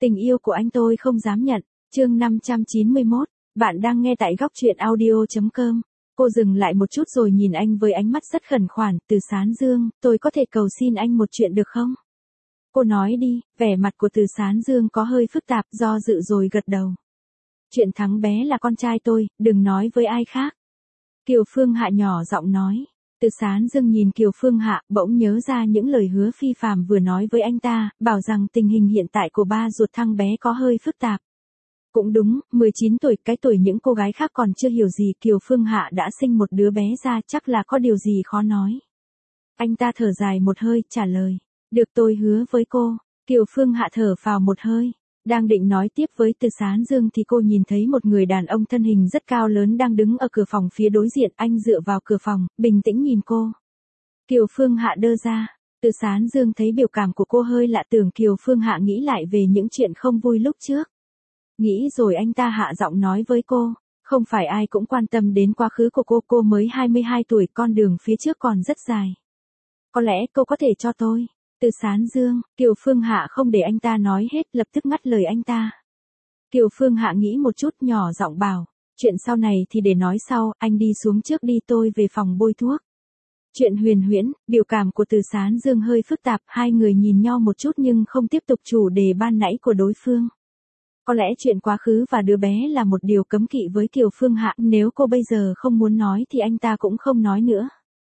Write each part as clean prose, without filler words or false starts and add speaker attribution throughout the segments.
Speaker 1: Tình yêu của anh tôi không dám nhận. Chương 591, bạn đang nghe tại góc truyện audio.com. Cô dừng lại một chút rồi nhìn anh với ánh mắt rất khẩn khoản. Từ Sán Dương, tôi có thể cầu xin anh một chuyện được không? Cô nói đi. Vẻ mặt của Từ Sán Dương có hơi phức tạp, do dự rồi gật đầu. Chuyện Thắng bé là con trai tôi, đừng nói với ai khác. Kiều Phương Hạ nhỏ giọng nói. Từ Sán Dương nhìn Kiều Phương Hạ, bỗng nhớ ra những lời hứa phi phàm vừa nói với anh ta, bảo rằng tình hình hiện tại của ba ruột thằng bé có hơi phức tạp. Cũng đúng, 19 tuổi, cái tuổi những cô gái khác còn chưa hiểu gì, Kiều Phương Hạ đã sinh một đứa bé ra, chắc là có điều gì khó nói. Anh ta thở dài một hơi, trả lời. Được, tôi hứa với cô. Kiều Phương Hạ thở phào một hơi. Đang định nói tiếp với Từ Sán Dương thì cô nhìn thấy một người đàn ông thân hình rất cao lớn đang đứng ở cửa phòng phía đối diện. Anh dựa vào cửa phòng, bình tĩnh nhìn cô. Kiều Phương Hạ đơ ra. Từ Sán Dương thấy biểu cảm của cô hơi lạ, tưởng Kiều Phương Hạ nghĩ lại về những chuyện không vui lúc trước. Nghĩ rồi anh ta hạ giọng nói với cô. Không phải ai cũng quan tâm đến quá khứ của cô mới 22 tuổi, con đường phía trước còn rất dài. Có lẽ cô có thể cho tôi. Từ Sán Dương, Kiều Phương Hạ không để anh ta nói hết, lập tức ngắt lời anh ta. Kiều Phương Hạ nghĩ một chút, nhỏ giọng bảo, chuyện sau này thì để nói sau, anh đi xuống trước đi, tôi về phòng bôi thuốc. Chuyện huyền huyễn, biểu cảm của Từ Sán Dương hơi phức tạp, hai người nhìn nhau một chút nhưng không tiếp tục chủ đề ban nãy của đối phương. Có lẽ chuyện quá khứ và đứa bé là một điều cấm kỵ với Kiều Phương Hạ, nếu cô bây giờ không muốn nói thì anh ta cũng không nói nữa.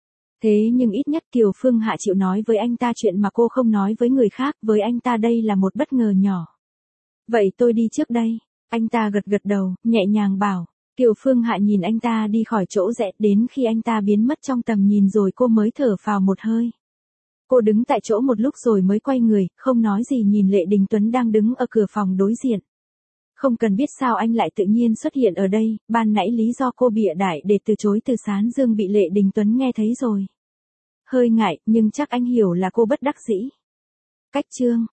Speaker 1: Thế nhưng ít nhất Kiều Phương Hạ chịu nói với anh ta chuyện mà cô không nói với người khác, với anh ta đây là một bất ngờ nhỏ. Vậy tôi đi trước đây. Anh ta gật gật đầu, nhẹ nhàng bảo. Kiều Phương Hạ nhìn anh ta đi khỏi chỗ rẽ, đến khi anh ta biến mất trong tầm nhìn rồi cô mới thở phào một hơi. Cô đứng tại chỗ một lúc rồi mới quay người, không nói gì, nhìn Lệ Đình Tuấn đang đứng ở cửa phòng đối diện. Không cần biết sao anh lại tự nhiên xuất hiện ở đây, ban nãy lý do cô bịa đại để từ chối Từ Sán Dương bị Lệ Đình Tuấn nghe thấy rồi. Hơi ngại, nhưng chắc anh hiểu là cô bất đắc dĩ. Cách chương